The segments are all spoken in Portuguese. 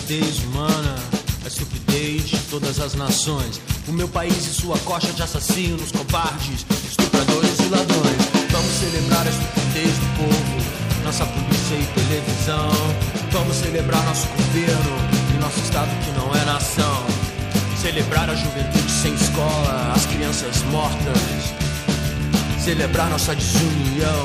estupidez humana, a estupidez de todas as nações. O meu país e sua coxa de assassinos, covardes, estupradores e ladrões. Vamos celebrar a estupidez do povo, nossa polícia e televisão. Vamos celebrar nosso governo e nosso estado que não é nação. Celebrar a juventude sem escola, as crianças mortas. Celebrar nossa desunião.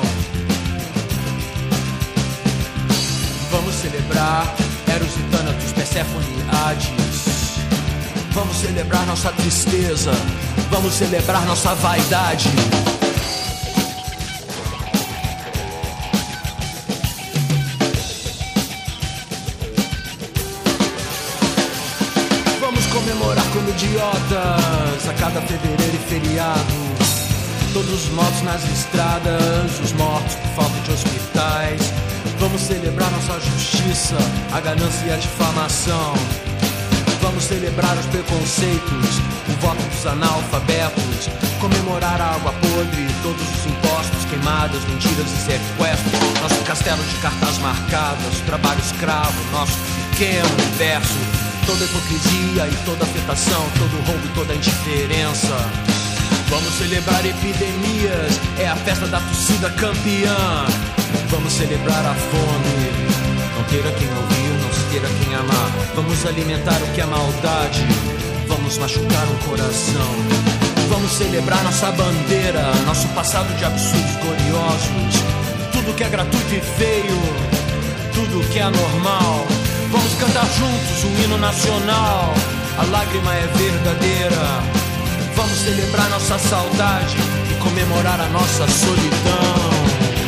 Vamos celebrar Eros e Thanatos, Perséfone e Hades. Vamos celebrar nossa tristeza. Vamos celebrar nossa vaidade. Vamos comemorar como idiotas a cada fevereiro e feriado. Todos os mortos nas estradas, os mortos por falta de hospitais. Vamos celebrar nossa justiça, a ganância e a difamação. Vamos celebrar os preconceitos, o voto dos analfabetos. Comemorar a água podre, todos os impostos, queimadas, mentiras e sequestros. Nosso castelo de cartas marcadas, o trabalho escravo, nosso pequeno universo. Toda hipocrisia e toda afetação, todo roubo e toda indiferença. Vamos celebrar epidemias, é a festa da torcida campeã. Vamos celebrar a fome, não ter a quem ouvir, não se ter a quem amar. Vamos alimentar o que é maldade, vamos machucar um coração. Vamos celebrar nossa bandeira, nosso passado de absurdos gloriosos. Tudo que é gratuito e feio, tudo que é anormal. Vamos cantar juntos o hino nacional, a lágrima é verdadeira. Vamos celebrar nossa saudade e comemorar a nossa solidão.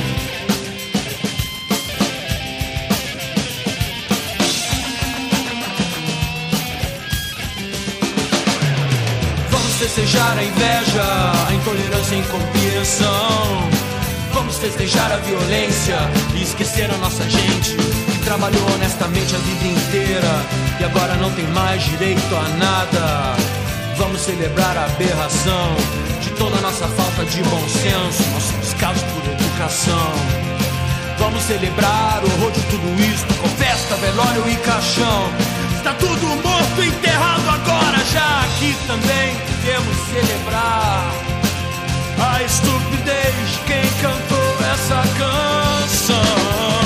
Vamos festejar a inveja, a intolerância e a incompreensão. Vamos festejar a violência e esquecer a nossa gente que trabalhou honestamente a vida inteira e agora não tem mais direito a nada. Vamos celebrar a aberração de toda a nossa falta de bom senso, nosso descaso por educação. Vamos celebrar o horror de tudo isso, com festa, velório e caixão. Está tudo morto e enterrado agora, já aqui também devemos celebrar a estupidez de quem cantou essa canção.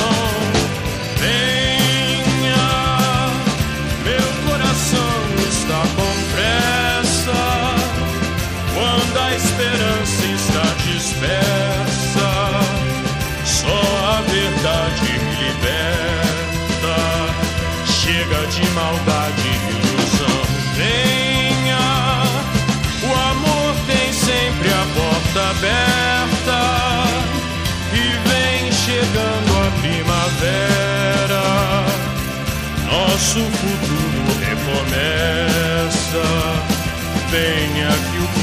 Venha, meu coração está com pressa, quando a esperança está dispersa, só a verdade me liberta. Chega de maldade e ilusão. Venha, o amor tem sempre a porta aberta e vem chegando a primavera. Nosso futuro recomeça. Venha que o